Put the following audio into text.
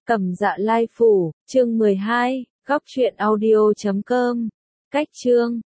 Cẩm Dạ Lai Phủ, chương 12, góc truyện audio.com. Cách chương